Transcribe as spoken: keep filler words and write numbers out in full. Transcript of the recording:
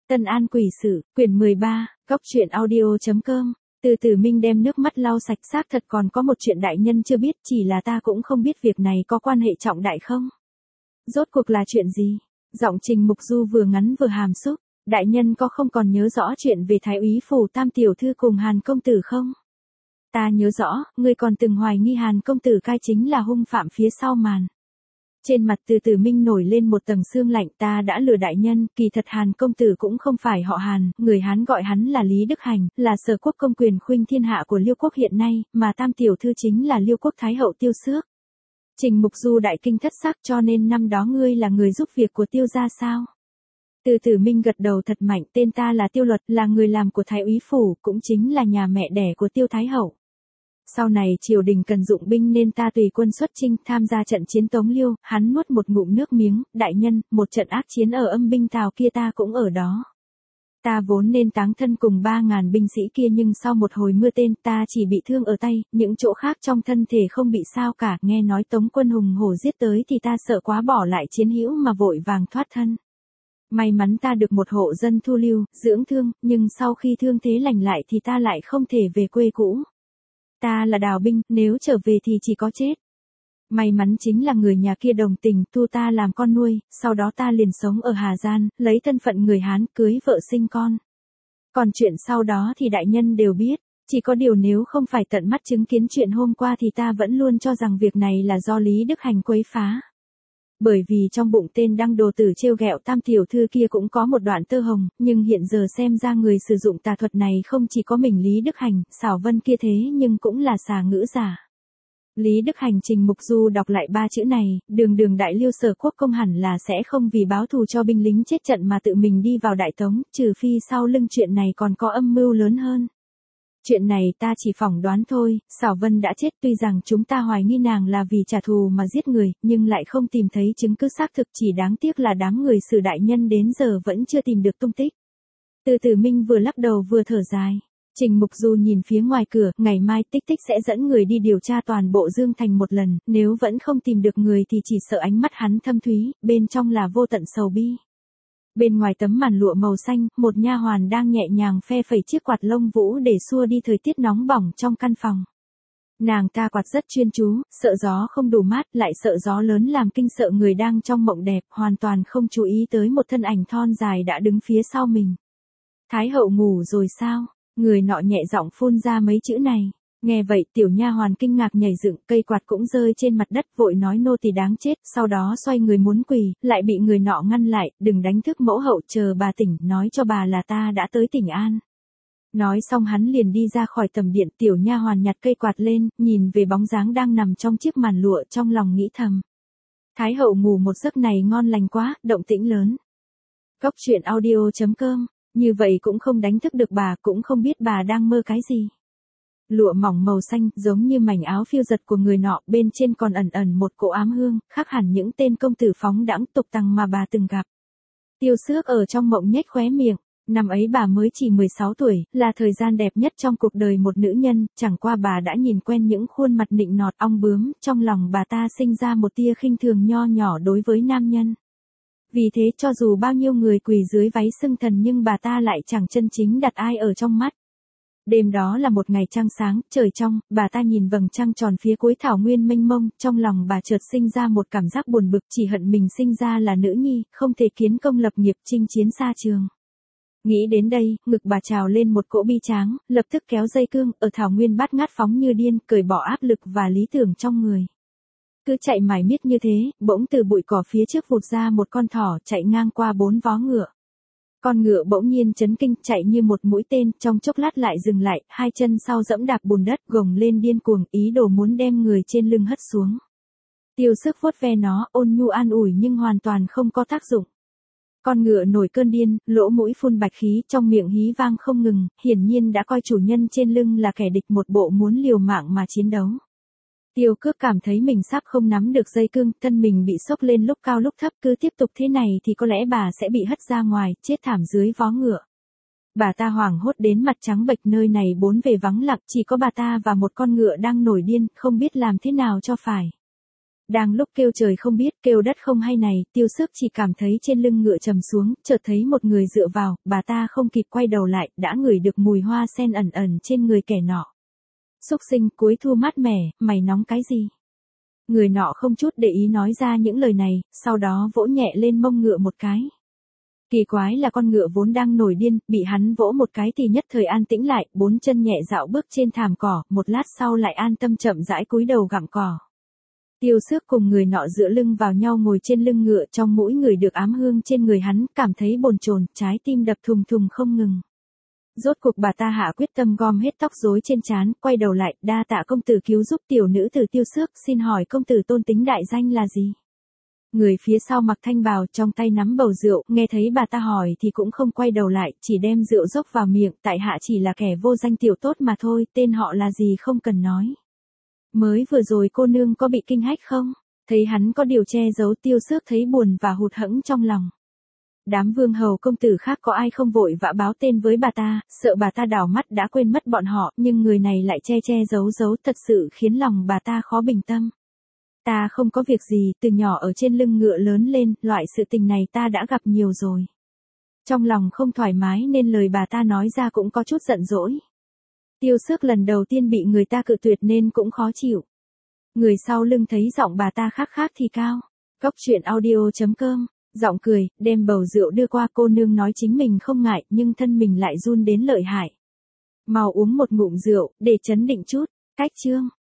Tân An quỷ sự, quyển mười ba, góc truyện audio.com. Từ Tử Minh đem nước mắt lau sạch, xác thật còn có một chuyện đại nhân chưa biết, chỉ là ta cũng không biết việc này có quan hệ trọng đại không. Rốt cuộc là chuyện gì? Giọng Trình Mục Du vừa ngắn vừa hàm xúc. Đại nhân có không còn nhớ rõ chuyện về Thái úy phủ Tam tiểu thư cùng Hàn công tử không? Ta nhớ rõ, ngươi còn từng hoài nghi Hàn công tử cai chính là hung phạm phía sau màn. Trên mặt Từ Tử Minh nổi lên một tầng sương lạnh, ta đã lừa đại nhân, kỳ thật Hàn công tử cũng không phải họ Hàn, người Hán gọi hắn là Lý Đức Hành, là sở quốc công quyền khuynh thiên hạ của Liêu quốc hiện nay, mà Tam tiểu thư chính là Liêu quốc thái hậu Tiêu Xước. Trình Mục Du đại kinh thất sắc, cho nên năm đó ngươi là người giúp việc của Tiêu gia sao? Từ Tử Minh gật đầu thật mạnh, tên ta là Tiêu Luật, là người làm của Thái úy phủ, cũng chính là nhà mẹ đẻ của Tiêu thái hậu. Sau này triều đình cần dụng binh nên ta tùy quân xuất chinh, tham gia trận chiến Tống Liêu. Hắn nuốt một ngụm nước miếng, đại nhân, một trận ác chiến ở âm binh Tào kia ta cũng ở đó. Ta vốn nên táng thân cùng ba ngàn binh sĩ kia, nhưng sau một hồi mưa tên ta chỉ bị thương ở tay, những chỗ khác trong thân thể không bị sao cả. Nghe nói Tống quân hùng hổ giết tới thì ta sợ quá bỏ lại chiến hữu mà vội vàng thoát thân. May mắn ta được một hộ dân thu lưu, dưỡng thương, nhưng sau khi thương thế lành lại thì ta lại không thể về quê cũ. Ta là đào binh, nếu trở về thì chỉ có chết. May mắn chính là người nhà kia đồng tình, thu ta làm con nuôi, sau đó ta liền sống ở Hà Giang, lấy thân phận người Hán, cưới vợ sinh con. Còn chuyện sau đó thì đại nhân đều biết, chỉ có điều nếu không phải tận mắt chứng kiến chuyện hôm qua thì ta vẫn luôn cho rằng việc này là do Lý Đức Hành quấy phá. Bởi vì trong bụng tên đăng đồ tử trêu ghẹo Tam tiểu thư kia cũng có một đoạn tơ hồng, nhưng hiện giờ xem ra người sử dụng tà thuật này không chỉ có mình Lý Đức Hành, xảo vân kia thế nhưng cũng là xà ngữ giả. Lý Đức Hành. Trình Mục Du đọc lại ba chữ này, đường đường đại Liêu sở quốc công hẳn là sẽ không vì báo thù cho binh lính chết trận mà tự mình đi vào Đại Tống, trừ phi sau lưng chuyện này còn có âm mưu lớn hơn. Chuyện này ta chỉ phỏng đoán thôi, xảo vân đã chết, tuy rằng chúng ta hoài nghi nàng là vì trả thù mà giết người, nhưng lại không tìm thấy chứng cứ xác thực, chỉ đáng tiếc là đám người sử đại nhân đến giờ vẫn chưa tìm được tung tích. Từ Tử Minh vừa lắc đầu vừa thở dài. Trình Mục Du nhìn phía ngoài cửa, ngày mai Tích Tích sẽ dẫn người đi điều tra toàn bộ Dương Thành một lần, nếu vẫn không tìm được người thì chỉ sợ ánh mắt hắn thâm thúy, bên trong là vô tận sầu bi. Bên ngoài tấm màn lụa màu xanh, một nha hoàn đang nhẹ nhàng phe phẩy chiếc quạt lông vũ để xua đi thời tiết nóng bỏng trong căn phòng. Nàng ta quạt rất chuyên chú, sợ gió không đủ mát, lại sợ gió lớn làm kinh sợ người đang trong mộng đẹp, hoàn toàn không chú ý tới một thân ảnh thon dài đã đứng phía sau mình. Thái hậu ngủ rồi sao? Người nọ nhẹ giọng phun ra mấy chữ này. Nghe vậy tiểu nha hoàn kinh ngạc nhảy dựng, cây quạt cũng rơi trên mặt đất, vội nói nô tỳ đáng chết, sau đó xoay người muốn quỳ, lại bị người nọ ngăn lại, đừng đánh thức mẫu hậu, chờ bà tỉnh, nói cho bà là ta đã tới Tỉnh An. Nói xong hắn liền đi ra khỏi tầm điện, tiểu nha hoàn nhặt cây quạt lên, nhìn về bóng dáng đang nằm trong chiếc màn lụa, trong lòng nghĩ thầm. Thái hậu ngủ một giấc này ngon lành quá, động tĩnh lớn. Góc truyện audio.com, như vậy cũng không đánh thức được bà, cũng không biết bà đang mơ cái gì. Lụa mỏng màu xanh, giống như mảnh áo phiêu giật của người nọ, bên trên còn ẩn ẩn một cỗ ám hương, khác hẳn những tên công tử phóng đãng tục tằng mà bà từng gặp. Tiêu Xước ở trong mộng nhếch khóe miệng, năm ấy bà mới chỉ mười sáu tuổi, là thời gian đẹp nhất trong cuộc đời một nữ nhân, chẳng qua bà đã nhìn quen những khuôn mặt nịnh nọt ong bướm, trong lòng bà ta sinh ra một tia khinh thường nho nhỏ đối với nam nhân. Vì thế cho dù bao nhiêu người quỳ dưới váy xưng thần nhưng bà ta lại chẳng chân chính đặt ai ở trong mắt. Đêm đó là một ngày trăng sáng, trời trong, bà ta nhìn vầng trăng tròn phía cuối thảo nguyên mênh mông, trong lòng bà chợt sinh ra một cảm giác buồn bực, chỉ hận mình sinh ra là nữ nhi, không thể kiến công lập nghiệp chinh chiến xa trường. Nghĩ đến đây, ngực bà trào lên một cỗ bi tráng, lập tức kéo dây cương, ở thảo nguyên bát ngát phóng như điên, cởi bỏ áp lực và lý tưởng trong người. Cứ chạy mải miết như thế, bỗng từ bụi cỏ phía trước vụt ra một con thỏ chạy ngang qua bốn vó ngựa. Con ngựa bỗng nhiên chấn kinh, chạy như một mũi tên, trong chốc lát lại dừng lại, hai chân sau dẫm đạp bùn đất, gồng lên điên cuồng, ý đồ muốn đem người trên lưng hất xuống. Tiêu Xước vuốt ve nó, ôn nhu an ủi nhưng hoàn toàn không có tác dụng. Con ngựa nổi cơn điên, lỗ mũi phun bạch khí, trong miệng hí vang không ngừng, hiển nhiên đã coi chủ nhân trên lưng là kẻ địch, một bộ muốn liều mạng mà chiến đấu. Tiêu Cước cảm thấy mình sắp không nắm được dây cương, thân mình bị sốc lên lúc cao lúc thấp, cứ tiếp tục thế này thì có lẽ bà sẽ bị hất ra ngoài, chết thảm dưới vó ngựa. Bà ta hoảng hốt đến mặt trắng bệch, nơi này bốn bề vắng lặng, chỉ có bà ta và một con ngựa đang nổi điên, không biết làm thế nào cho phải. Đang lúc kêu trời không biết, kêu đất không hay này, Tiêu Xước chỉ cảm thấy trên lưng ngựa trầm xuống, chợt thấy một người dựa vào, bà ta không kịp quay đầu lại, đã ngửi được mùi hoa sen ẩn ẩn trên người kẻ nọ. Xúc sinh, cuối thu mát mẻ, mày nóng cái gì? Người nọ không chút để ý nói ra những lời này, sau đó vỗ nhẹ lên mông ngựa một cái. Kỳ quái là con ngựa vốn đang nổi điên, bị hắn vỗ một cái thì nhất thời an tĩnh lại, bốn chân nhẹ dạo bước trên thảm cỏ, một lát sau lại an tâm chậm rãi cúi đầu gặm cỏ. Tiêu Xước cùng người nọ dựa lưng vào nhau ngồi trên lưng ngựa, trong mũi người được ám hương trên người hắn, cảm thấy bồn chồn, trái tim đập thùng thùng không ngừng. Rốt cuộc bà ta hạ quyết tâm gom hết tóc rối trên trán, quay đầu lại, đa tạ công tử cứu giúp tiểu nữ từ Tiêu Xước, xin hỏi công tử tôn tính đại danh là gì? Người phía sau mặc thanh bào, trong tay nắm bầu rượu, nghe thấy bà ta hỏi thì cũng không quay đầu lại, chỉ đem rượu dốc vào miệng, tại hạ chỉ là kẻ vô danh tiểu tốt mà thôi, tên họ là gì không cần nói. Mới vừa rồi cô nương có bị kinh hách không? Thấy hắn có điều che giấu, Tiêu Xước thấy buồn và hụt hẫng trong lòng. Đám vương hầu công tử khác có ai không vội vã báo tên với bà ta, sợ bà ta đảo mắt đã quên mất bọn họ, nhưng người này lại che che giấu giấu, thật sự khiến lòng bà ta khó bình tâm. Ta không có việc gì, từ nhỏ ở trên lưng ngựa lớn lên, loại sự tình này ta đã gặp nhiều rồi. Trong lòng không thoải mái nên lời bà ta nói ra cũng có chút giận dỗi. Tiêu Xước lần đầu tiên bị người ta cự tuyệt nên cũng khó chịu. Người sau lưng thấy giọng bà ta khác khác thì cao. Cốc truyện audio chấm com, giọng cười, đem bầu rượu đưa qua, cô nương nói chính mình không ngại, nhưng thân mình lại run đến lợi hại. Mau uống một ngụm rượu, để chấn định chút. Cách chương.